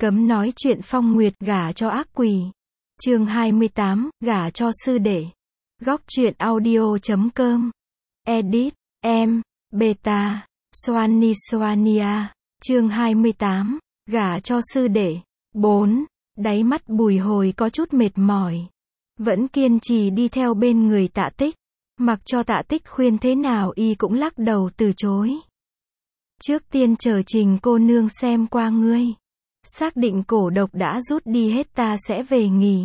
Cấm nói chuyện Phong Nguyệt gả cho ác quỷ. Chương 28, gả cho sư đệ. Góc truyện audio.com. Edit, em, Beta, Soania. Chương 28, gả cho sư đệ. 4. Đáy mắt Bùi Hồi có chút mệt mỏi. Vẫn kiên trì đi theo bên người Tạ Tích. Mặc cho Tạ Tích khuyên thế nào y cũng lắc đầu từ chối. Trước tiên chờ Trình cô nương xem qua ngươi. Xác định cổ độc đã rút đi hết ta sẽ về nghỉ.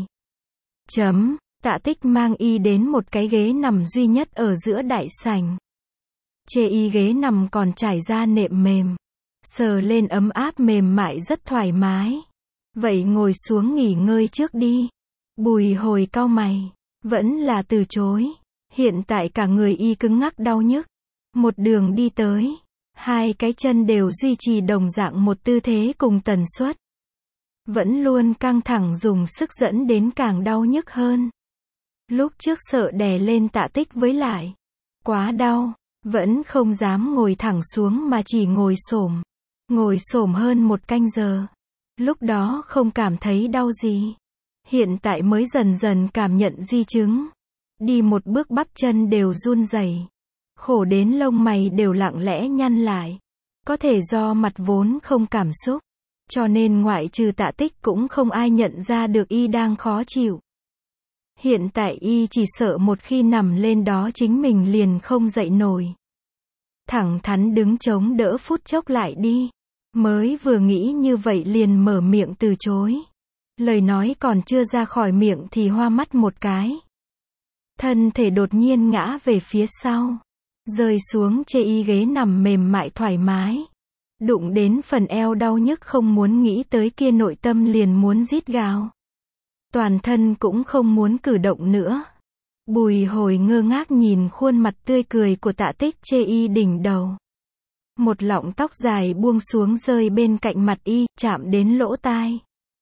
Tạ Tích mang y đến một cái ghế nằm duy nhất ở giữa đại sảnh. Chê y ghế nằm còn trải ra nệm mềm. Sờ lên ấm áp mềm mại rất thoải mái. Vậy ngồi xuống nghỉ ngơi trước đi. Bùi Hồi cau mày. Vẫn là từ chối. Hiện tại cả người y cứng ngắc đau nhức. Một đường đi tới. Hai cái chân đều duy trì đồng dạng một tư thế cùng tần suất. Vẫn luôn căng thẳng dùng sức dẫn đến càng đau nhức hơn. Lúc trước sợ đè lên Tạ Tích với lại. Quá đau. Vẫn không dám ngồi thẳng xuống mà chỉ ngồi xổm. Ngồi xổm hơn 1 canh giờ. Lúc đó không cảm thấy đau gì. Hiện tại mới dần dần cảm nhận di chứng. Đi một bước bắp chân đều run rẩy. Khổ đến lông mày đều lặng lẽ nhăn lại. Có thể do mặt vốn không cảm xúc. Cho nên ngoại trừ Tạ Tích cũng không ai nhận ra được y đang khó chịu. Hiện tại y chỉ sợ một khi nằm lên đó chính mình liền không dậy nổi. Thẳng thắn đứng chống đỡ phút chốc lại đi. Mới vừa nghĩ như vậy liền mở miệng từ chối. Lời nói còn chưa ra khỏi miệng thì hoa mắt một cái. Thân thể đột nhiên ngã về phía sau. Rơi xuống chê y ghế nằm mềm mại thoải mái. Đụng đến phần eo đau nhức không muốn nghĩ tới kia nội tâm liền muốn rít gào. Toàn thân cũng không muốn cử động nữa. Bùi Hồi ngơ ngác nhìn khuôn mặt tươi cười của Tạ Tích chê y đỉnh đầu. Một lọng tóc dài buông xuống rơi bên cạnh mặt y, chạm đến lỗ tai.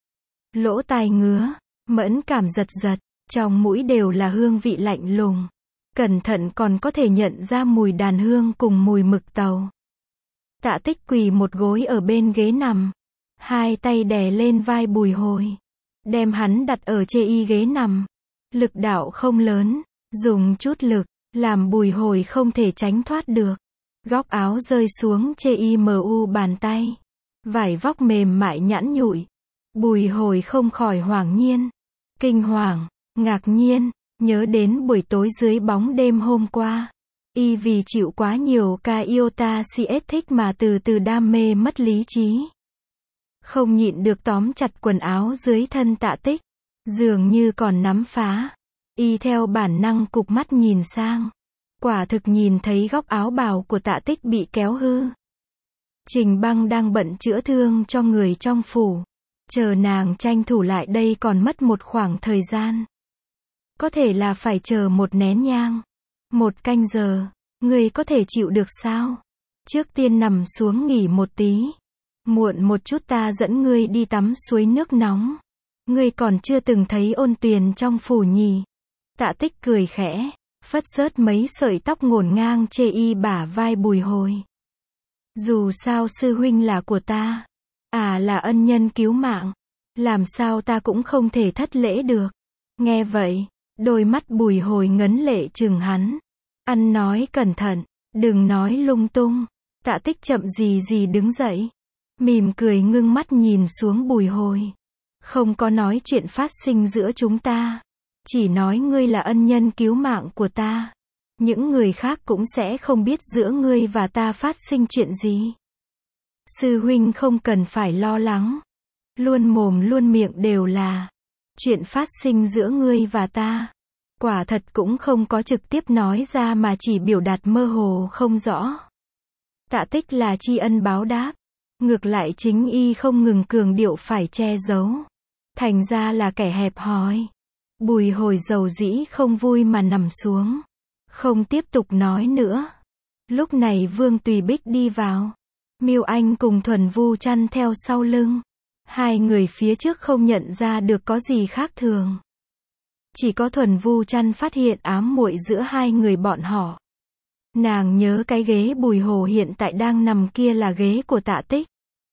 Lỗ tai ngứa, mẫn cảm giật giật, trong mũi đều là hương vị lạnh lùng. Cẩn thận còn có thể nhận ra mùi đàn hương cùng mùi mực tàu. Tạ Tích quỳ một gối ở bên ghế nằm. Hai tay đè lên vai Bùi Hồi. Đem hắn đặt ở chê y ghế nằm. Lực đạo không lớn, dùng chút lực, làm Bùi Hồi không thể tránh thoát được. Góc áo rơi xuống chê y mu bàn tay. Vải vóc mềm mại nhẵn nhụi. Bùi Hồi không khỏi hoảng nhiên. Kinh hoàng, ngạc nhiên, nhớ đến buổi tối dưới bóng đêm hôm qua. Y vì chịu quá nhiều ca iota CS thích mà từ từ đam mê mất lý trí. Không nhịn được tóm chặt quần áo dưới thân Tạ Tích. Dường như còn nắm phá. Y theo bản năng cụp mắt nhìn sang. Quả thực nhìn thấy góc áo bào của Tạ Tích bị kéo hư. Trình Băng đang bận chữa thương cho người trong phủ. Chờ nàng tranh thủ lại đây còn mất một khoảng thời gian. Có thể là phải chờ 1 nén nhang. 1 canh giờ. Ngươi có thể chịu được sao? Trước tiên nằm xuống nghỉ một tí. Muộn một chút ta dẫn ngươi đi tắm suối nước nóng. Ngươi còn chưa từng thấy ôn tuyền trong phủ nhỉ? Tạ Tích cười khẽ, phất rớt mấy sợi tóc ngổn ngang chê y bả vai Bùi Hồi. Dù sao sư huynh là của ta. Là ân nhân cứu mạng. Làm sao ta cũng không thể thất lễ được. Nghe vậy, đôi mắt Bùi Hồi ngấn lệ chừng hắn. Ăn nói cẩn thận, đừng nói lung tung. Tạ Tích chậm gì đứng dậy. Mỉm cười ngưng mắt nhìn xuống Bùi Hồi. Không có nói chuyện phát sinh giữa chúng ta. Chỉ nói ngươi là ân nhân cứu mạng của ta. Những người khác cũng sẽ không biết giữa ngươi và ta phát sinh chuyện gì. Sư huynh không cần phải lo lắng. Luôn mồm luôn miệng đều là chuyện phát sinh giữa ngươi và ta. Quả thật cũng không có trực tiếp nói ra mà chỉ biểu đạt mơ hồ không rõ. Tạ Tích là tri ân báo đáp. Ngược lại chính y không ngừng cường điệu phải che giấu. Thành ra là kẻ hẹp hòi. Bùi Hồi dầu dĩ không vui mà nằm xuống. Không tiếp tục nói nữa. Lúc này Vương Tùy Bích đi vào. Miêu Anh cùng Thuần Vu Chăn theo sau lưng. Hai người phía trước không nhận ra được có gì khác thường. Chỉ có Thuần Vu Chăn phát hiện ám muội giữa hai người bọn họ. Nàng nhớ cái ghế Bùi Hồ hiện tại đang nằm kia là ghế của Tạ Tích.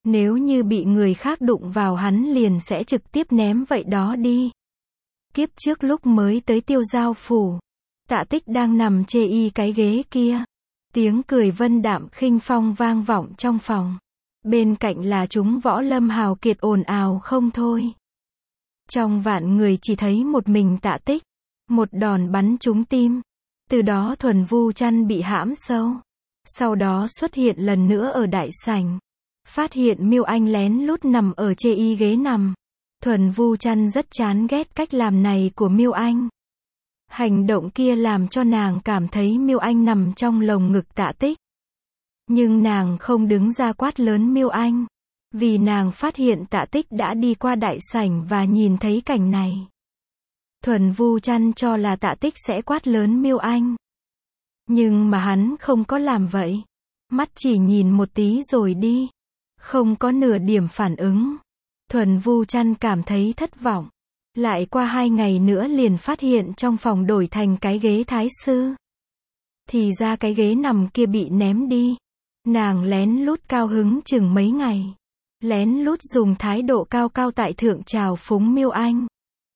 Nếu như bị người khác đụng vào hắn liền sẽ trực tiếp ném vậy đó đi. Kiếp trước lúc mới tới Tiêu Giao phủ, Tạ Tích đang nằm chê y cái ghế kia. Tiếng cười vân đạm khinh phong vang vọng trong phòng. Bên cạnh là chúng võ lâm hào kiệt ồn ào không thôi. Trong vạn người chỉ thấy một mình Tạ Tích. Một đòn bắn trúng tim. Từ đó Thuần Vu Chăn bị hãm sâu. Sau đó xuất hiện lần nữa ở đại sảnh. Phát hiện Miêu Anh lén lút nằm ở chê y ghế nằm. Thuần Vu Chăn rất chán ghét cách làm này của Miêu Anh. Hành động kia làm cho nàng cảm thấy Miêu Anh nằm trong lồng ngực Tạ Tích. Nhưng nàng không đứng ra quát lớn Miêu Anh. Vì nàng phát hiện Tạ Tích đã đi qua đại sảnh và nhìn thấy cảnh này. Thuần Vu Chăn cho là Tạ Tích sẽ quát lớn Miêu Anh. Nhưng mà hắn không có làm vậy. Mắt chỉ nhìn một tí rồi đi. Không có nửa điểm phản ứng. Thuần Vu Chăn cảm thấy thất vọng. Lại qua 2 ngày nữa liền phát hiện trong phòng đổi thành cái ghế thái sư. Thì ra cái ghế nằm kia bị ném đi. Nàng lén lút cao hứng chừng mấy ngày. Lén lút dùng thái độ cao cao tại thượng chào phúng Miêu Anh.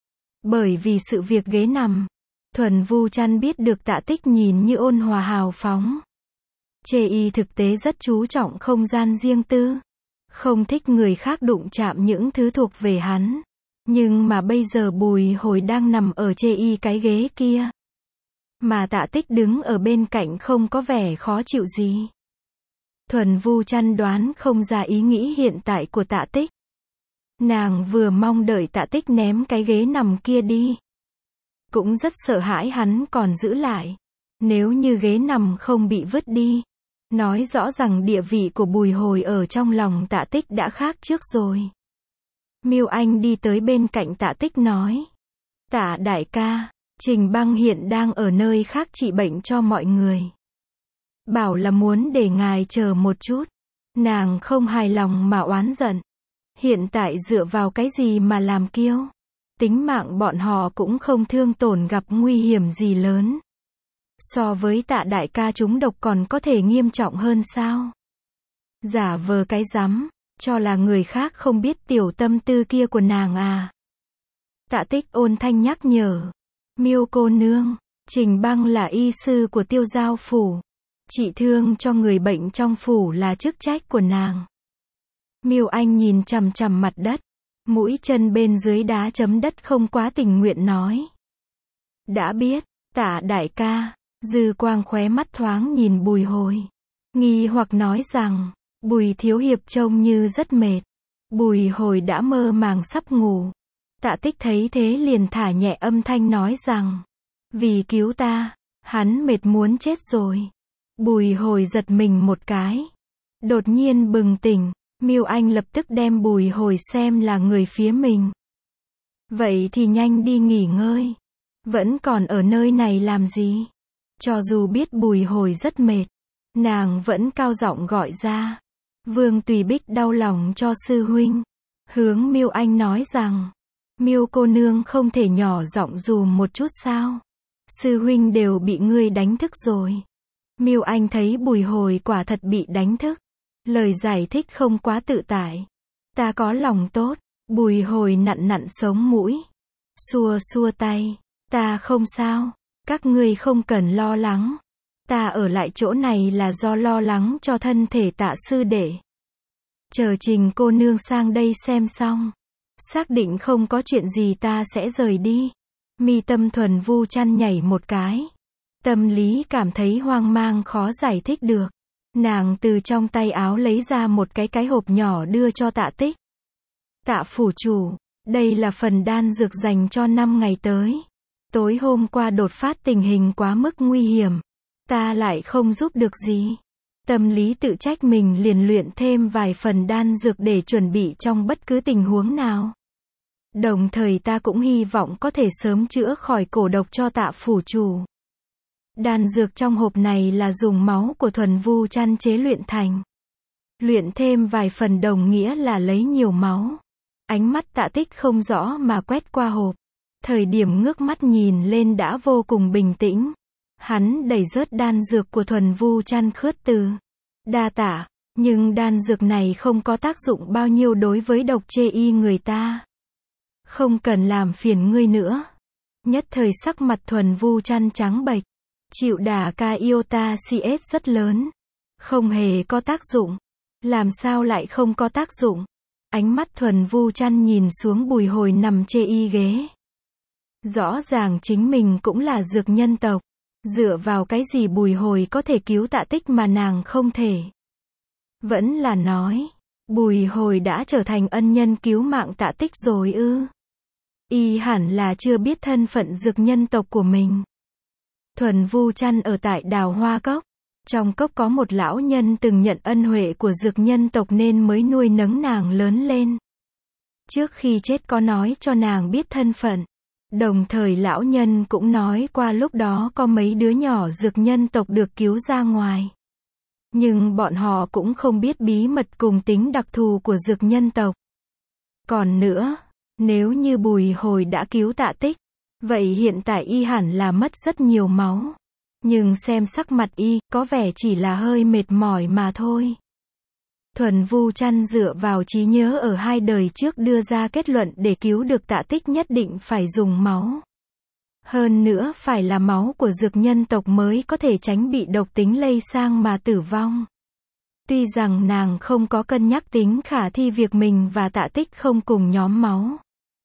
Bởi vì sự việc ghế nằm, Thuần Vu Chăn biết được Tạ Tích nhìn như ôn hòa hào phóng. Chê y thực tế rất chú trọng không gian riêng tư. Không thích người khác đụng chạm những thứ thuộc về hắn. Nhưng mà bây giờ Bùi Hồi đang nằm ở chê y cái ghế kia. Mà Tạ Tích đứng ở bên cạnh không có vẻ khó chịu gì. Thuần Vu Chăn đoán không ra ý nghĩ hiện tại của Tạ Tích. Nàng vừa mong đợi Tạ Tích ném cái ghế nằm kia đi. Cũng rất sợ hãi hắn còn giữ lại. Nếu như ghế nằm không bị vứt đi. Nói rõ rằng địa vị của Bùi Hồi ở trong lòng Tạ Tích đã khác trước rồi. Miêu Anh đi tới bên cạnh Tạ Tích nói. Tạ đại ca, Trình Băng hiện đang ở nơi khác trị bệnh cho mọi người. Bảo là muốn để ngài chờ một chút. Nàng không hài lòng mà oán giận. Hiện tại dựa vào cái gì mà làm kiêu? Tính mạng bọn họ cũng không thương tổn gặp nguy hiểm gì lớn. So với Tạ đại ca chúng độc còn có thể nghiêm trọng hơn sao? Giả vờ cái rắm, cho là người khác không biết tiểu tâm tư kia của nàng à. Tạ Tích ôn thanh nhắc nhở. Miêu cô nương, Trình Băng là y sư của Tiêu Giao phủ. Trị thương cho người bệnh trong phủ là chức trách của nàng. Miêu Anh nhìn chằm chằm mặt đất. Mũi chân bên dưới đá chấm đất không quá tình nguyện nói. Đã biết, Tạ đại ca. Dư quang khóe mắt thoáng nhìn Bùi Hồi. Nghi hoặc nói rằng, Bùi thiếu hiệp trông như rất mệt. Bùi Hồi đã mơ màng sắp ngủ. Tạ Tích thấy thế liền thả nhẹ âm thanh nói rằng, vì cứu ta, hắn mệt muốn chết rồi. Bùi Hồi giật mình một cái. Đột nhiên bừng tỉnh, Miêu Anh lập tức đem Bùi Hồi xem là người phía mình. Vậy thì nhanh đi nghỉ ngơi. Vẫn còn ở nơi này làm gì? Cho dù biết Bùi Hồi rất mệt, nàng vẫn cao giọng gọi ra. Vương Tùy Bích đau lòng cho sư huynh. Hướng Miêu Anh nói rằng, Miêu cô nương không thể nhỏ giọng dùm một chút sao? Sư huynh đều bị ngươi đánh thức rồi. Miêu Anh thấy Bùi Hồi quả thật bị đánh thức. Lời giải thích không quá tự tại. Ta có lòng tốt. Bùi Hồi nặn nặn sống mũi. Xua xua tay. Ta không sao. Các ngươi không cần lo lắng. Ta ở lại chỗ này là do lo lắng cho thân thể Tạ sư đệ. Chờ Trình cô nương sang đây xem xong. Xác định không có chuyện gì ta sẽ rời đi. Mi tâm Thuần Vu Chăn nhảy một cái. Tâm lý cảm thấy hoang mang khó giải thích được. Nàng từ trong tay áo lấy ra một cái hộp nhỏ đưa cho Tạ Tích. Tạ phủ chủ, đây là phần đan dược dành cho 5 ngày tới. Tối hôm qua đột phát tình hình quá mức nguy hiểm. Ta lại không giúp được gì. Tâm lý tự trách mình liền luyện thêm vài phần đan dược để chuẩn bị trong bất cứ tình huống nào. Đồng thời ta cũng hy vọng có thể sớm chữa khỏi cổ độc cho Tạ phủ chủ. Đan dược trong hộp này là dùng máu của Thuần Vu Chăn chế luyện thành. Luyện thêm vài phần đồng nghĩa là lấy nhiều máu. Ánh mắt Tạ Tích không rõ mà quét qua hộp. Thời điểm ngước mắt nhìn lên đã vô cùng bình tĩnh. Hắn đẩy rớt đan dược của Thuần Vu Chăn khước từ. Đa tạ. Nhưng đan dược này không có tác dụng bao nhiêu đối với độc chê y người ta. Không cần làm phiền ngươi nữa. Nhất thời sắc mặt Thuần Vu Chăn trắng bệch. Chịu đả ca iota CS rất lớn. Không hề có tác dụng. Làm sao lại không có tác dụng? Ánh mắt Thuần Vu Chăn nhìn xuống Bùi Hồi nằm chê y ghế. Rõ ràng chính mình cũng là dược nhân tộc. Dựa vào cái gì Bùi Hồi có thể cứu Tạ Tích mà nàng không thể? Vẫn là nói, Bùi Hồi đã trở thành ân nhân cứu mạng Tạ Tích rồi ư? Y hẳn là chưa biết thân phận dược nhân tộc của mình. Thuần Vu Chăn ở tại Đào Hoa Cốc. Trong cốc có một lão nhân từng nhận ân huệ của dược nhân tộc nên mới nuôi nấng nàng lớn lên. Trước khi chết có nói cho nàng biết thân phận. Đồng thời lão nhân cũng nói qua lúc đó có mấy đứa nhỏ dược nhân tộc được cứu ra ngoài. Nhưng bọn họ cũng không biết bí mật cùng tính đặc thù của dược nhân tộc. Còn nữa, nếu như Bùi Hồi đã cứu Tạ Tích, vậy hiện tại y hẳn là mất rất nhiều máu. Nhưng xem sắc mặt y, có vẻ chỉ là hơi mệt mỏi mà thôi. Thuần Vu Chăn dựa vào trí nhớ ở 2 đời trước đưa ra kết luận để cứu được Tạ Tích nhất định phải dùng máu. Hơn nữa phải là máu của dược nhân tộc mới có thể tránh bị độc tính lây sang mà tử vong. Tuy rằng nàng không có cân nhắc tính khả thi việc mình và Tạ Tích không cùng nhóm máu.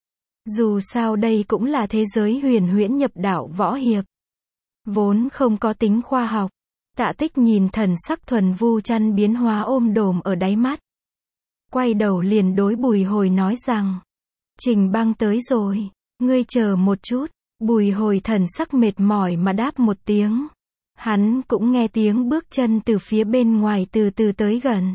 Dù sao đây cũng là thế giới huyền huyễn nhập đạo võ hiệp. Vốn không có tính khoa học. Tạ Tích nhìn thần sắc Thuần Vu Chăn biến hóa ôm đồm ở đáy mắt. Quay đầu liền đối Bùi Hồi nói rằng. Trình Băng tới rồi. Ngươi chờ một chút. Bùi Hồi thần sắc mệt mỏi mà đáp một tiếng. Hắn cũng nghe tiếng bước chân từ phía bên ngoài từ từ tới gần.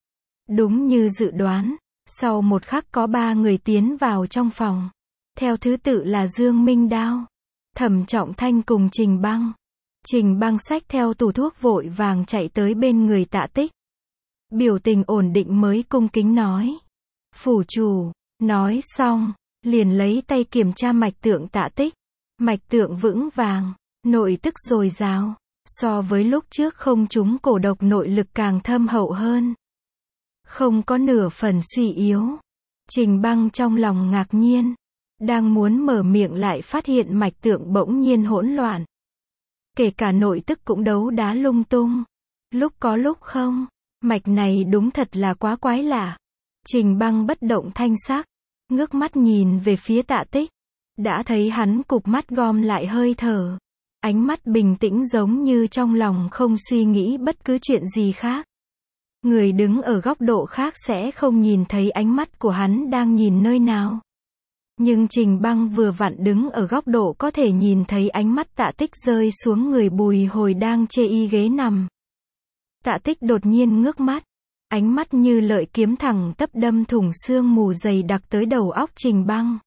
Đúng như dự đoán. Sau một khắc có 3 người tiến vào trong phòng. Theo thứ tự là Dương Minh Đao, Thẩm Trọng Thanh cùng Trình Băng. Trình Băng xách theo tủ thuốc vội vàng chạy tới bên người Tạ Tích. Biểu tình ổn định mới cung kính nói. Phủ chủ, nói xong, liền lấy tay kiểm tra mạch tượng Tạ Tích. Mạch tượng vững vàng, nội tức dồi dào, so với lúc trước không trúng cổ độc nội lực càng thâm hậu hơn. Không có nửa phần suy yếu. Trình Băng trong lòng ngạc nhiên. Đang muốn mở miệng lại phát hiện mạch tượng bỗng nhiên hỗn loạn. Kể cả nội tức cũng đấu đá lung tung. Lúc có lúc không. Mạch này đúng thật là quá quái lạ. Trình Băng bất động thanh sắc. Ngước mắt nhìn về phía Tạ Tích. Đã thấy hắn cụp mắt gom lại hơi thở. Ánh mắt bình tĩnh giống như trong lòng không suy nghĩ bất cứ chuyện gì khác. Người đứng ở góc độ khác sẽ không nhìn thấy ánh mắt của hắn đang nhìn nơi nào. Nhưng Trình Băng vừa vặn đứng ở góc độ có thể nhìn thấy ánh mắt Tạ Tích rơi xuống người Bùi Hồi đang chê y ghế nằm. Tạ Tích đột nhiên ngước mắt. Ánh mắt như lợi kiếm thẳng tắp đâm thủng xương mù dày đặc tới đầu óc Trình Băng.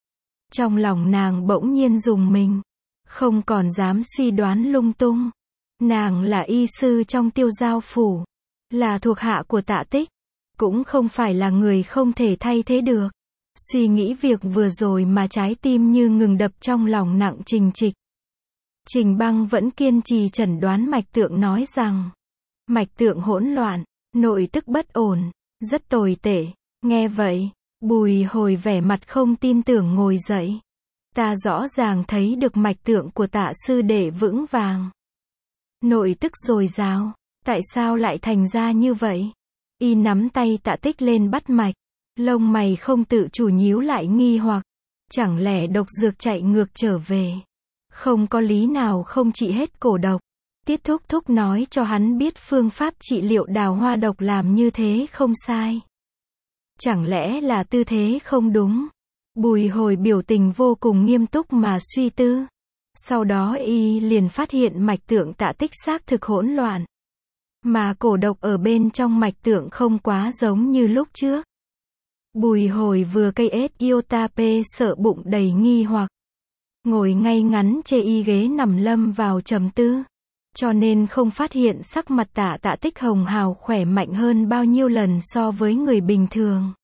Trong lòng nàng bỗng nhiên rùng mình. Không còn dám suy đoán lung tung. Nàng là y sư trong Tiêu Giao phủ. Là thuộc hạ của Tạ Tích. Cũng không phải là người không thể thay thế được. Suy nghĩ việc vừa rồi mà trái tim như ngừng đập trong lòng nặng trình trịch. Trình Băng vẫn kiên trì chẩn đoán mạch tượng nói rằng. Mạch tượng hỗn loạn, nội tức bất ổn, rất tồi tệ. Nghe vậy, Bùi Hồi vẻ mặt không tin tưởng ngồi dậy. Ta rõ ràng thấy được mạch tượng của Tạ sư đệ vững vàng. Nội tức dồi dào, tại sao lại thành ra như vậy? Y nắm tay Tạ Tích lên bắt mạch. Lông mày không tự chủ nhíu lại nghi hoặc. Chẳng lẽ độc dược chạy ngược trở về? Không có lý nào không trị hết cổ độc. Tiết Thúc Thúc nói cho hắn biết phương pháp trị liệu đào hoa độc làm như thế không sai. Chẳng lẽ là tư thế không đúng? Bùi Hồi biểu tình vô cùng nghiêm túc mà suy tư. Sau đó y liền phát hiện mạch tượng Tạ Tích xác thực hỗn loạn. Mà cổ độc ở bên trong mạch tượng không quá giống như lúc trước. Bùi Hồi vừa cây ết iota p sợ bụng đầy nghi hoặc. Ngồi ngay ngắn chê y ghế nằm lâm vào trầm tư. Cho nên không phát hiện sắc mặt Tạ Tích hồng hào khỏe mạnh hơn bao nhiêu lần so với người bình thường.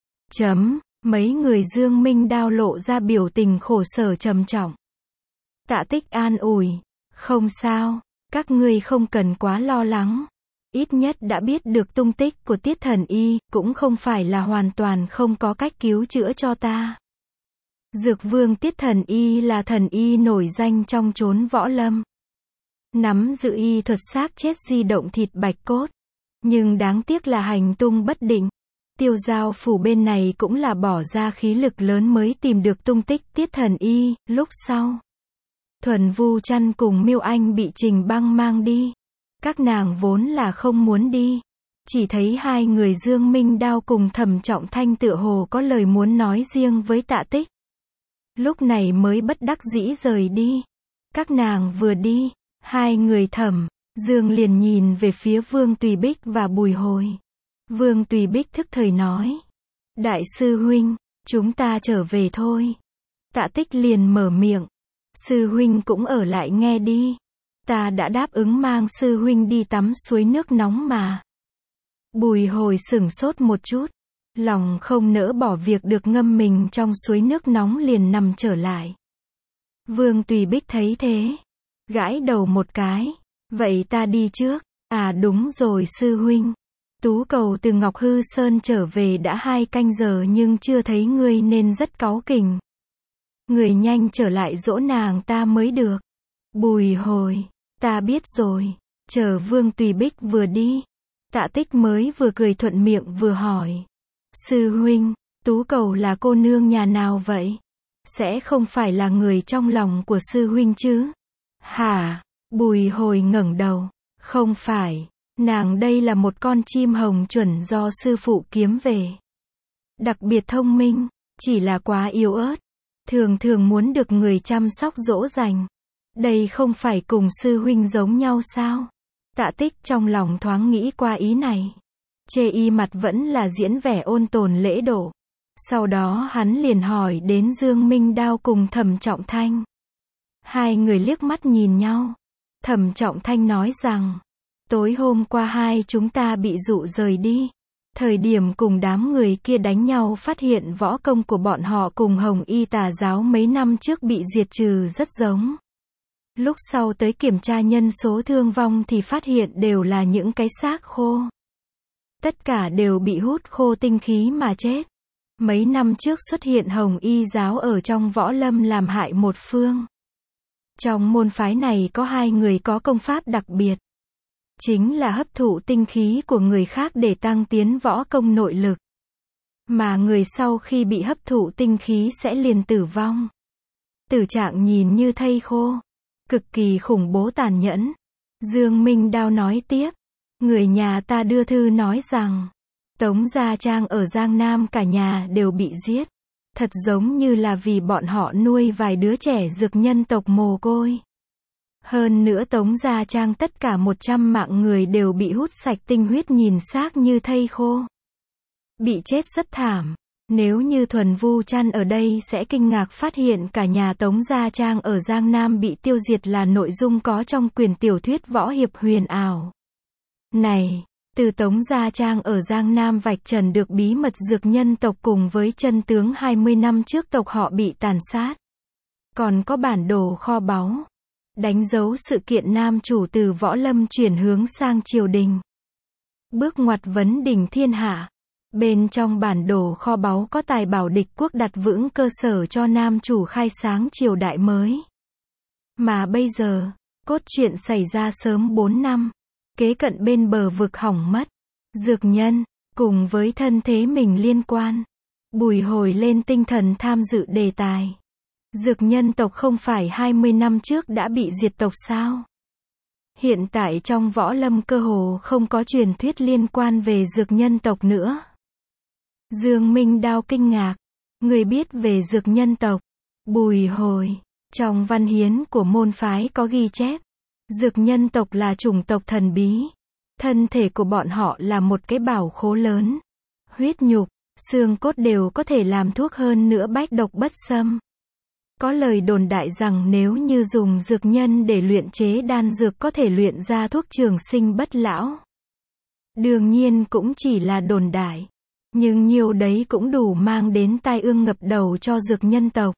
Mấy người Dương Minh Đao lộ ra biểu tình khổ sở trầm trọng. Tạ Tích an ủi. Không sao, các ngươi không cần quá lo lắng. ít nhất đã biết được tung tích của Tiết Thần Y, cũng không phải là hoàn toàn không có cách cứu chữa cho ta. Dược vương Tiết Thần Y là thần y nổi danh trong chốn võ lâm. Nắm giữ y thuật xác chết di động thịt bạch cốt. Nhưng đáng tiếc là hành tung bất định. Tiêu Giao phủ bên này cũng là bỏ ra khí lực lớn mới tìm được tung tích Tiết Thần Y. Lúc sau, Thuần Vu Trăn cùng Miêu Anh bị Trình Băng mang đi. Các nàng vốn là không muốn đi. Chỉ thấy hai người Dương Minh Đao cùng Thẩm Trọng Thanh tựa hồ có lời muốn nói riêng với Tạ Tích. Lúc này mới bất đắc dĩ rời đi. Các nàng vừa đi, hai người Thẩm, Dương liền nhìn về phía Vương Tùy Bích và Bùi Hồi. Vương Tùy Bích thức thời nói. Đại sư huynh, chúng ta trở về thôi. Tạ Tích liền mở miệng. Sư huynh cũng ở lại nghe đi. Ta đã đáp ứng mang sư huynh đi tắm suối nước nóng mà. Bùi Hồi sửng sốt một chút. Lòng không nỡ bỏ việc được ngâm mình trong suối nước nóng liền nằm trở lại. Vương Tùy Bích thấy thế. Gãi đầu một cái. Vậy ta đi trước. À đúng rồi sư huynh. Tú Cầu từ Ngọc Hư Sơn trở về đã 2 canh giờ nhưng chưa thấy ngươi nên rất cáu kỉnh. Người nhanh trở lại dỗ nàng ta mới được. Bùi Hồi. Ta biết rồi. Chờ Vương Tùy Bích vừa đi. Tạ Tích mới vừa cười thuận miệng vừa hỏi. Sư huynh, Tú Cầu là cô nương nhà nào vậy? Sẽ không phải là người trong lòng của sư huynh chứ? Hả? Bùi Hồi ngẩng đầu. Không phải. Nàng đây là một con chim hồng chuẩn do sư phụ kiếm về. Đặc biệt thông minh. Chỉ là quá yếu ớt. Thường thường muốn được người chăm sóc dỗ dành. Đây không phải cùng sư huynh giống nhau sao? Tạ Tích trong lòng thoáng nghĩ qua ý này. Chê y mặt vẫn là diễn vẻ ôn tồn lễ độ. Sau đó hắn liền hỏi đến Dương Minh Đao cùng Thẩm Trọng Thanh. Hai người liếc mắt nhìn nhau. Thẩm Trọng Thanh nói rằng, tối hôm qua hai chúng ta bị dụ rời đi. Thời điểm cùng đám người kia đánh nhau phát hiện võ công của bọn họ cùng Hồng Y Tà giáo mấy năm trước bị diệt trừ rất giống. Lúc sau tới kiểm tra nhân số thương vong thì phát hiện đều là những cái xác khô. Tất cả đều bị hút khô tinh khí mà chết. Mấy năm trước xuất hiện Hồng Y giáo ở trong võ lâm làm hại một phương. Trong môn phái này có 2 người có công pháp đặc biệt. Chính là hấp thụ tinh khí của người khác để tăng tiến võ công nội lực. Mà người sau khi bị hấp thụ tinh khí sẽ liền tử vong. Tử trạng nhìn như thây khô. Cực kỳ khủng bố tàn nhẫn. Dương Minh Đao nói tiếp. Người nhà ta đưa thư nói rằng, Tống Gia Trang ở Giang Nam cả nhà đều bị giết. Thật giống như là vì bọn họ nuôi vài đứa trẻ dược nhân tộc mồ côi. Hơn nữa Tống Gia Trang tất cả 100 mạng người đều bị hút sạch tinh huyết nhìn xác như thây khô. Bị chết rất thảm. Nếu như Thuần Vu Trăn ở đây sẽ kinh ngạc phát hiện cả nhà Tống Gia Trang ở Giang Nam bị tiêu diệt là nội dung có trong quyển tiểu thuyết võ hiệp huyền ảo. Này, từ Tống Gia Trang ở Giang Nam vạch trần được bí mật dược nhân tộc cùng với chân tướng 20 năm trước tộc họ bị tàn sát. Còn có bản đồ kho báu. Đánh dấu sự kiện nam chủ từ võ lâm chuyển hướng sang triều đình. Bước ngoặt vấn đỉnh thiên hạ. Bên trong bản đồ kho báu có tài bảo địch quốc đặt vững cơ sở cho nam chủ khai sáng triều đại mới. Mà bây giờ, cốt truyện xảy ra sớm 4 năm. Kế cận bên bờ vực hỏng mất. Dược nhân, cùng với thân thế mình liên quan. Bùi Hồi lên tinh thần tham dự đề tài. Dược nhân tộc không phải 20 năm trước đã bị diệt tộc sao? Hiện tại trong võ lâm cơ hồ không có truyền thuyết liên quan về dược nhân tộc nữa. Dương Minh Đao kinh ngạc. Người biết về dược nhân tộc. Bùi Hồi. Trong văn hiến của môn phái có ghi chép. Dược nhân tộc là chủng tộc thần bí. Thân thể của bọn họ là một cái bảo khố lớn. Huyết nhục, xương cốt đều có thể làm thuốc hơn nữa bách độc bất xâm. Có lời đồn đại rằng nếu như dùng dược nhân để luyện chế đan dược có thể luyện ra thuốc trường sinh bất lão. Đương nhiên cũng chỉ là đồn đại. Nhưng nhiều đấy cũng đủ mang đến tai ương ngập đầu cho dược nhân tộc.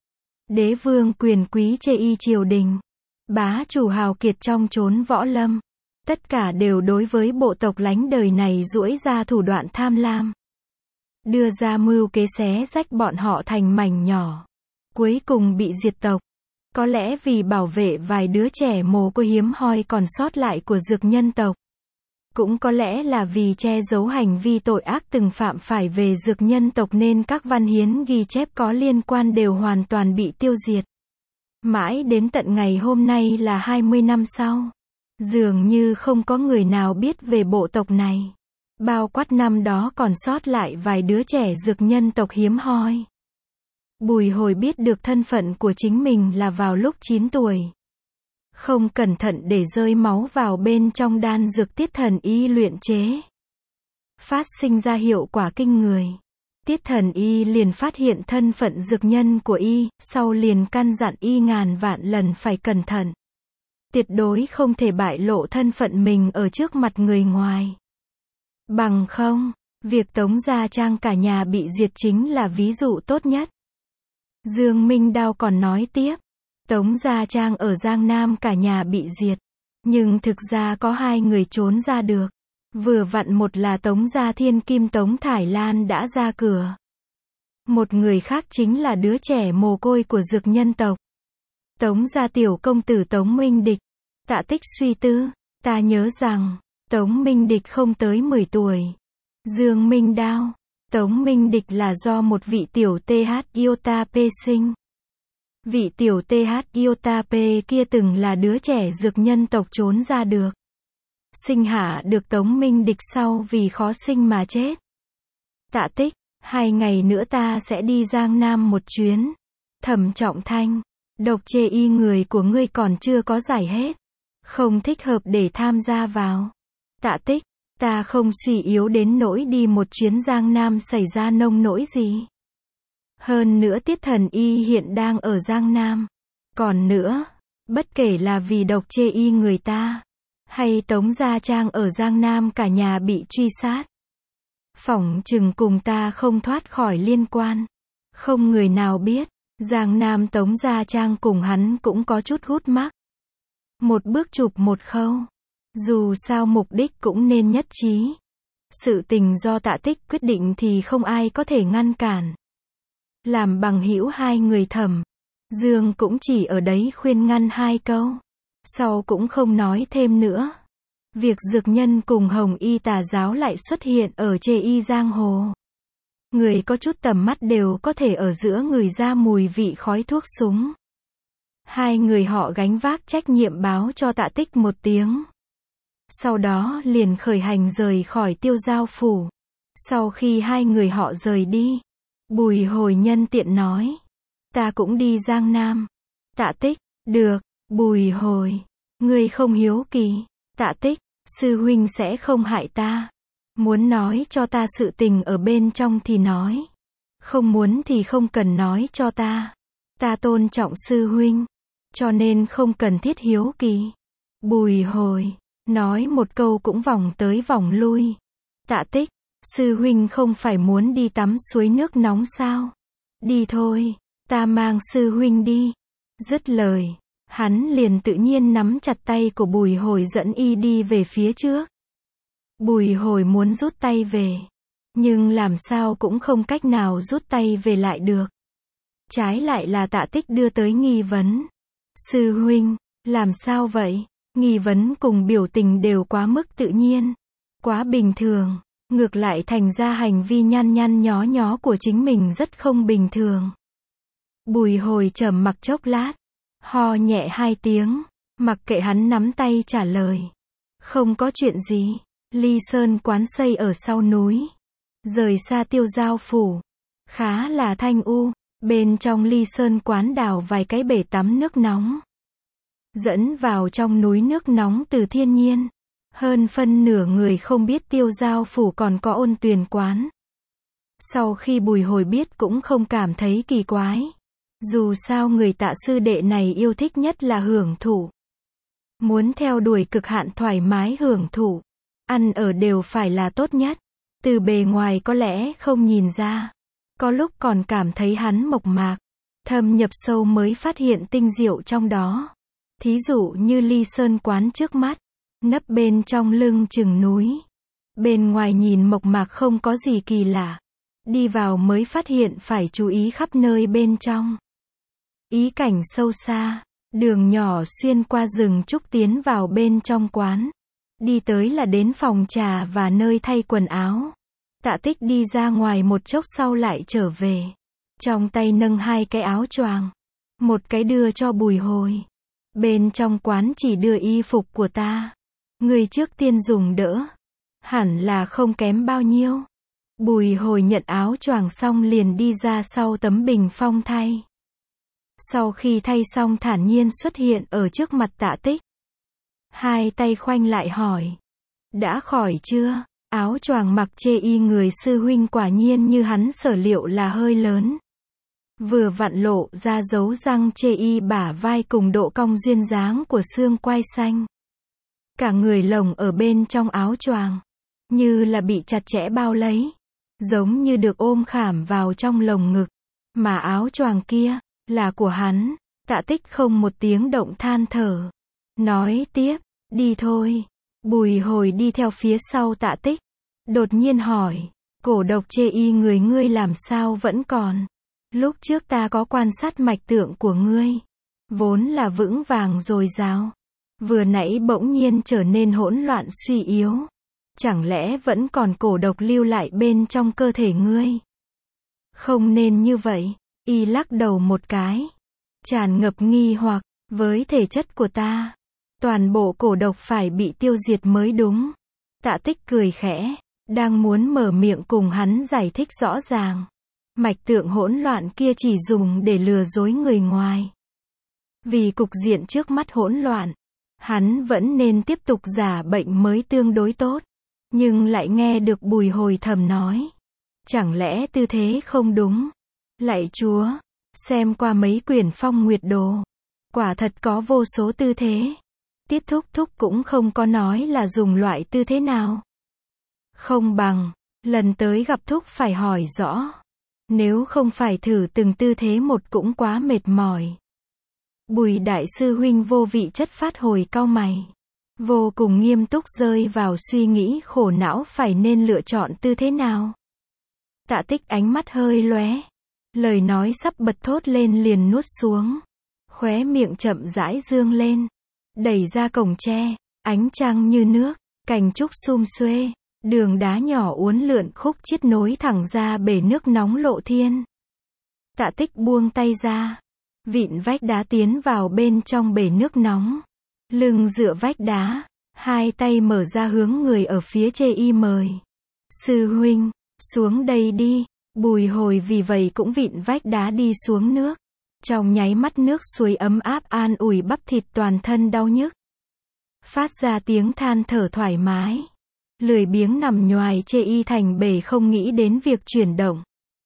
Đế vương quyền quý chê y triều đình. Bá chủ hào kiệt trong chốn võ lâm. Tất cả đều đối với bộ tộc lánh đời này giũa ra thủ đoạn tham lam. Đưa ra mưu kế xé rách bọn họ thành mảnh nhỏ. Cuối cùng bị diệt tộc. Có lẽ vì bảo vệ vài đứa trẻ mồ côi hiếm hoi còn sót lại của dược nhân tộc. Cũng có lẽ là vì che giấu hành vi tội ác từng phạm phải về dược nhân tộc nên các văn hiến ghi chép có liên quan đều hoàn toàn bị tiêu diệt. Mãi đến tận ngày hôm nay là 20 năm sau. Dường như không có người nào biết về bộ tộc này. Bao quát năm đó còn sót lại vài đứa trẻ dược nhân tộc hiếm hoi. Bùi Hồi biết được thân phận của chính mình là vào lúc 9 tuổi. Không cẩn thận để rơi máu vào bên trong đan dược Tiết Thần Y luyện chế. Phát sinh ra hiệu quả kinh người. Tiết Thần Y liền phát hiện thân phận dược nhân của y, sau liền căn dặn y ngàn vạn lần phải cẩn thận. Tuyệt đối không thể bại lộ thân phận mình ở trước mặt người ngoài. Bằng không, việc Tống Gia Trang cả nhà bị diệt chính là ví dụ tốt nhất. Dương Minh Đao còn nói tiếp, Tống Gia Trang ở Giang Nam cả nhà bị diệt, nhưng thực ra có 2 người trốn ra được. Vừa vặn một là Tống Gia Thiên Kim Tống Thải Lan đã ra cửa. Một người khác chính là đứa trẻ mồ côi của dược nhân tộc. Tống Gia tiểu công tử Tống Minh Địch. Tạ Tích suy tư, ta nhớ rằng, Tống Minh Địch không tới 10 tuổi. Dương Minh Đao, Tống Minh Địch là do một vị tiểu TH Iota P sinh. Vị tiểu TH Iota P kia từng là đứa trẻ dược nhân tộc trốn ra được. Sinh hạ được Tống Minh Địch sau vì khó sinh mà chết. Tạ Tích, 2 ngày nữa ta sẽ đi Giang Nam một chuyến. Thẩm Trọng Thanh, độc chê y người của ngươi còn chưa có giải hết. Không thích hợp để tham gia vào. Tạ Tích, ta không suy yếu đến nỗi đi một chuyến Giang Nam xảy ra nông nỗi gì. Hơn nữa Tiết Thần Y hiện đang ở Giang Nam. Còn nữa, bất kể là vì độc chê y người ta, hay Tống Gia Trang ở Giang Nam cả nhà bị truy sát. Phỏng chừng cùng ta không thoát khỏi liên quan. Không người nào biết, Giang Nam Tống Gia Trang cùng hắn cũng có chút hút mắc. Một bước chụp một khâu. Dù sao mục đích cũng nên nhất trí. Sự tình do Tạ Tích quyết định thì không ai có thể ngăn cản. Làm bằng hữu 2 người Thẩm Dương cũng chỉ ở đấy khuyên ngăn 2 câu. Sau cũng không nói thêm nữa. Việc dược nhân cùng Hồng Y tà giáo lại xuất hiện ở chê y giang hồ. Người có chút tầm mắt đều có thể ở giữa người ra mùi vị khói thuốc súng. 2 người họ gánh vác trách nhiệm báo cho Tạ Tích một tiếng. Sau đó liền khởi hành rời khỏi Tiêu Giao phủ. Sau khi 2 người họ rời đi, Bùi Hồi nhân tiện nói, ta cũng đi Giang Nam. Tạ Tích, được. Bùi Hồi, ngươi không hiếu kỳ. Tạ Tích, sư huynh sẽ không hại ta. Muốn nói cho ta sự tình ở bên trong thì nói. Không muốn thì không cần nói cho ta. Ta tôn trọng sư huynh, cho nên không cần thiết hiếu kỳ. Bùi Hồi, nói một câu cũng vòng tới vòng lui. Tạ Tích, sư huynh không phải muốn đi tắm suối nước nóng sao? Đi thôi, ta mang sư huynh đi. Dứt lời, hắn liền tự nhiên nắm chặt tay của Bùi Hồi dẫn y đi về phía trước. Bùi Hồi muốn rút tay về, nhưng làm sao cũng không cách nào rút tay về lại được. Trái lại là Tạ Tích đưa tới nghi vấn. Sư huynh, làm sao vậy? Nghi vấn cùng biểu tình đều quá mức tự nhiên, quá bình thường, ngược lại thành ra hành vi nhăn nhăn nhó nhó của chính mình rất không bình thường. Bùi Hồi trầm mặc chốc lát, ho nhẹ 2 tiếng, mặc kệ hắn nắm tay trả lời. Không có chuyện gì, Ly Sơn quán xây ở sau núi, rời xa Tiêu Giao phủ, khá là thanh u, bên trong Ly Sơn quán đào vài cái bể tắm nước nóng. Dẫn vào trong núi nước nóng từ thiên nhiên. Hơn phân nửa người không biết Tiêu Giao phủ còn có ôn tuyền quán. Sau khi Bùi Hồi biết cũng không cảm thấy kỳ quái. Dù sao người Tạ sư đệ này yêu thích nhất là hưởng thụ. Muốn theo đuổi cực hạn thoải mái hưởng thụ. Ăn ở đều phải là tốt nhất. Từ bề ngoài có lẽ không nhìn ra. Có lúc còn cảm thấy hắn mộc mạc. Thâm nhập sâu mới phát hiện tinh diệu trong đó. Thí dụ như Ly Sơn quán trước mắt. nấp bên trong lưng chừng núi. Bên ngoài nhìn mộc mạc không có gì kỳ lạ. Đi vào mới phát hiện phải chú ý khắp nơi bên trong. Ý cảnh sâu xa, đường nhỏ xuyên qua rừng trúc tiến vào bên trong quán. Đi tới là đến phòng trà và nơi thay quần áo. Tạ Tích đi ra ngoài một chốc sau lại trở về. Trong tay nâng 2 cái áo choàng. Một cái đưa cho Bùi Hồi. Bên trong quán chỉ đưa y phục của ta. Người trước tiên dùng đỡ. Hẳn là không kém bao nhiêu. Bùi Hồi nhận áo choàng xong liền đi ra sau tấm bình phong thay. Sau khi thay xong thản nhiên xuất hiện ở trước mặt Tạ Tích. 2 tay khoanh lại hỏi. Đã khỏi chưa? Áo choàng mặc chê y người sư huynh quả nhiên như hắn sở liệu là hơi lớn. Vừa vặn lộ ra dấu răng chê y bả vai cùng độ cong duyên dáng của xương quai xanh. Cả người lồng ở bên trong áo choàng. Như là bị chặt chẽ bao lấy. Giống như được ôm khảm vào trong lồng ngực. Mà áo choàng kia, là của hắn. Tạ Tích không một tiếng động than thở. Nói tiếp, đi thôi. Bùi Hồi đi theo phía sau Tạ Tích. Đột nhiên hỏi, cổ độc chê y người ngươi làm sao vẫn còn? Lúc trước ta có quan sát mạch tượng của ngươi. Vốn là vững vàng dồi dào. Vừa nãy bỗng nhiên trở nên hỗn loạn suy yếu. Chẳng lẽ vẫn còn cổ độc lưu lại bên trong cơ thể ngươi? Không nên như vậy. Y lắc đầu một cái. Tràn ngập nghi hoặc, với thể chất của ta. Toàn bộ cổ độc phải bị tiêu diệt mới đúng. Tạ Tích cười khẽ. Đang muốn mở miệng cùng hắn giải thích rõ ràng. Mạch tượng hỗn loạn kia chỉ dùng để lừa dối người ngoài. Vì cục diện trước mắt hỗn loạn. Hắn vẫn nên tiếp tục giả bệnh mới tương đối tốt. Nhưng lại nghe được Bùi Hồi thầm nói. Chẳng lẽ tư thế không đúng? Lạy Chúa, xem qua mấy quyển Phong Nguyệt Đồ. Quả thật có vô số tư thế. Tiết Thúc Thúc cũng không có nói là dùng loại tư thế nào. Không bằng, lần tới gặp Thúc phải hỏi rõ. Nếu không phải thử từng tư thế một cũng quá mệt mỏi. Bùi đại sư huynh vô vị chất phát hồi cau mày. Vô cùng nghiêm túc rơi vào suy nghĩ khổ não phải nên lựa chọn tư thế nào. Tạ Tích ánh mắt hơi lóe. Lời nói sắp bật thốt lên liền nuốt xuống. Khóe miệng chậm rãi dương lên. Đẩy ra cổng tre. Ánh trăng như nước. Cành trúc sum xuê. Đường đá nhỏ uốn lượn khúc chiết nối thẳng ra bể nước nóng lộ thiên. Tạ Tích buông tay ra. Vịn vách đá tiến vào bên trong bể nước nóng. Lưng dựa vách đá. 2 tay mở ra hướng người ở phía chê y mời. Sư huynh, xuống đây đi. Bùi Hồi vì vậy cũng vịn vách đá đi xuống nước. Trong nháy mắt nước suối ấm áp an ủi bắp thịt toàn thân đau nhức. Phát ra tiếng than thở thoải mái. Lười biếng nằm nhoài chê y thành bể không nghĩ đến việc chuyển động.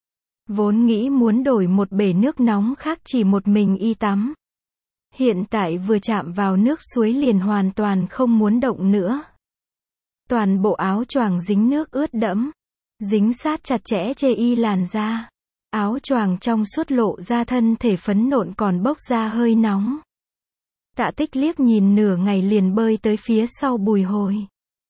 Vốn nghĩ muốn đổi một bể nước nóng khác chỉ một mình y tắm. Hiện tại vừa chạm vào nước suối liền hoàn toàn không muốn động nữa. Toàn bộ áo choàng dính nước ướt đẫm. Dính sát chặt chẽ chê y làn da. Áo choàng trong suốt lộ ra thân thể phấn nộn còn bốc ra hơi nóng. Tạ Tích liếc nhìn nửa ngày liền bơi tới phía sau Bùi Hồi.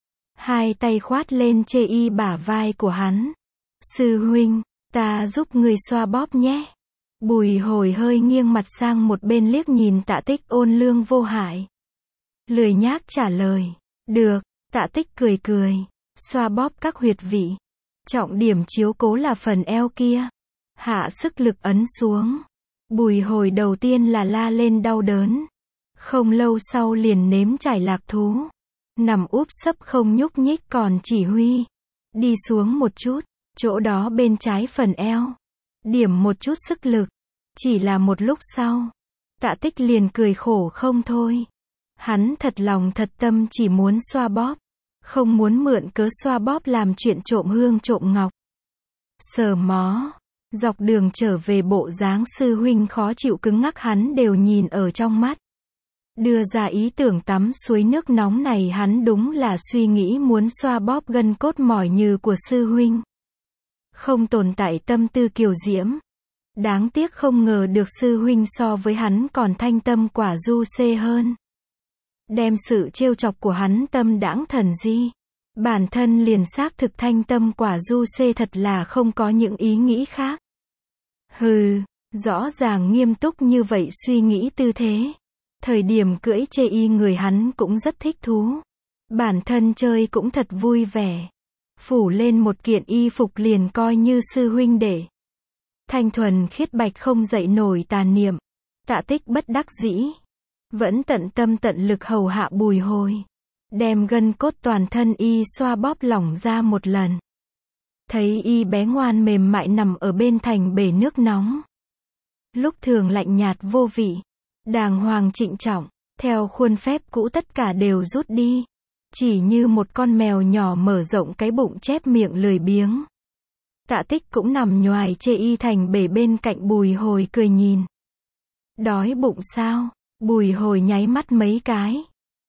2 tay khoát lên chê y bả vai của hắn. Sư huynh, ta giúp người xoa bóp nhé. Bùi Hồi hơi nghiêng mặt sang một bên liếc nhìn Tạ Tích ôn lương vô hại. Lười nhác trả lời. Được, Tạ Tích cười cười. Xoa bóp các huyệt vị. Trọng điểm chiếu cố là phần eo kia. Hạ sức lực ấn xuống. Bùi Hồi đầu tiên là la lên đau đớn. Không lâu sau liền nếm trải lạc thú. Nằm úp sấp không nhúc nhích còn chỉ huy. Đi xuống một chút. Chỗ đó bên trái phần eo. Điểm một chút sức lực. Chỉ là một lúc sau. Tạ Tích liền cười khổ không thôi. Hắn thật lòng thật tâm chỉ muốn xoa bóp. Không muốn mượn cớ xoa bóp làm chuyện trộm hương trộm ngọc. Sờ mó. Dọc đường trở về bộ dáng sư huynh khó chịu cứng ngắc hắn đều nhìn ở trong mắt. Đưa ra ý tưởng tắm suối nước nóng này hắn đúng là suy nghĩ muốn xoa bóp gân cốt mỏi như của sư huynh. Không tồn tại tâm tư kiều diễm. Đáng tiếc không ngờ được sư huynh so với hắn còn thanh tâm quả du xê hơn. Đem sự trêu chọc của hắn tâm đãng thần di. Bản thân liền xác thực thanh tâm quả du xê thật là không có những ý nghĩ khác. Hừ, rõ ràng nghiêm túc như vậy suy nghĩ tư thế. Thời điểm cưỡi chê y người hắn cũng rất thích thú. Bản thân chơi cũng thật vui vẻ. Phủ lên một kiện y phục liền coi như sư huynh đệ. Thanh thuần khiết bạch không dậy nổi tà niệm. Tạ Tích bất đắc dĩ. Vẫn tận tâm tận lực hầu hạ Bùi Hồi. Đem gân cốt toàn thân y xoa bóp lỏng ra một lần. Thấy y bé ngoan mềm mại nằm ở bên thành bể nước nóng. Lúc thường lạnh nhạt vô vị. Đàng hoàng trịnh trọng. Theo khuôn phép cũ tất cả đều rút đi. Chỉ như một con mèo nhỏ mở rộng cái bụng chép miệng lười biếng. Tạ Tích cũng nằm nhoài chê y thành bể bên cạnh Bùi Hồi cười nhìn. Đói bụng sao? Bùi Hồi nháy mắt mấy cái.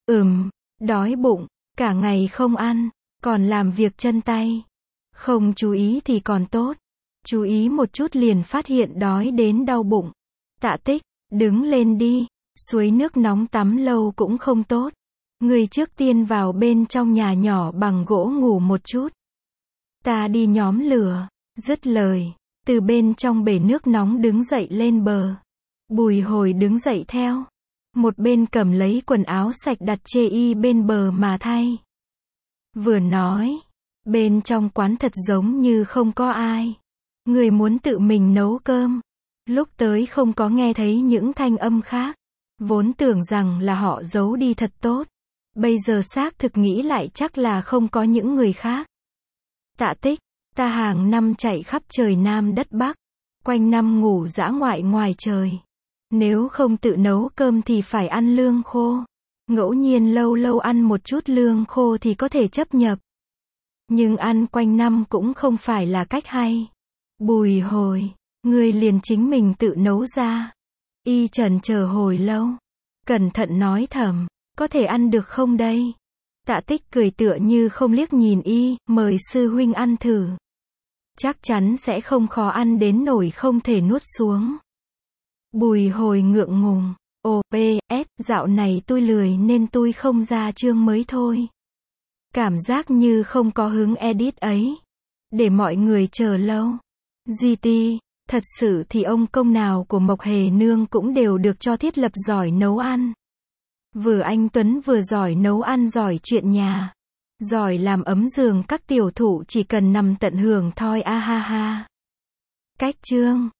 Đói bụng, cả ngày không ăn, còn làm việc chân tay. Không chú ý thì còn tốt. Chú ý một chút liền phát hiện đói đến đau bụng. Tạ Tích, đứng lên đi, suối nước nóng tắm lâu cũng không tốt. Người trước tiên vào bên trong nhà nhỏ bằng gỗ ngủ một chút. Ta đi nhóm lửa, dứt lời, từ bên trong bể nước nóng đứng dậy lên bờ. Bùi Hồi đứng dậy theo. Một bên cầm lấy quần áo sạch đặt chê y bên bờ mà thay. Vừa nói, bên trong quán thật giống như không có ai. Người muốn tự mình nấu cơm. Lúc tới không có nghe thấy những thanh âm khác. Vốn tưởng rằng là họ giấu đi thật tốt. Bây giờ xác thực nghĩ lại chắc là không có những người khác. Tạ Tích, ta hàng năm chạy khắp trời Nam đất Bắc. Quanh năm ngủ dã ngoại ngoài trời. Nếu không tự nấu cơm thì phải ăn lương khô. Ngẫu nhiên lâu lâu ăn một chút lương khô thì có thể chấp nhập. Nhưng ăn quanh năm cũng không phải là cách hay. Bùi Hồi, người liền chính mình tự nấu ra. Y chần chờ hồi lâu. Cẩn thận nói thầm, có thể ăn được không đây? Tạ Tích cười tựa như không liếc nhìn y, mời sư huynh ăn thử. Chắc chắn sẽ không khó ăn đến nổi không thể nuốt xuống. Bùi Hồi ngượng ngùng. PS, dạo này tôi lười nên tôi không ra chương mới thôi. Cảm giác như không có hứng edit ấy. Để mọi người chờ lâu. GT, thật sự thì ông công nào của Mộc Hề Nương cũng đều được cho thiết lập giỏi nấu ăn. Vừa anh Tuấn vừa giỏi nấu ăn giỏi chuyện nhà. Giỏi làm ấm giường các tiểu thủ chỉ cần nằm tận hưởng thôi a ha ha. Cách chương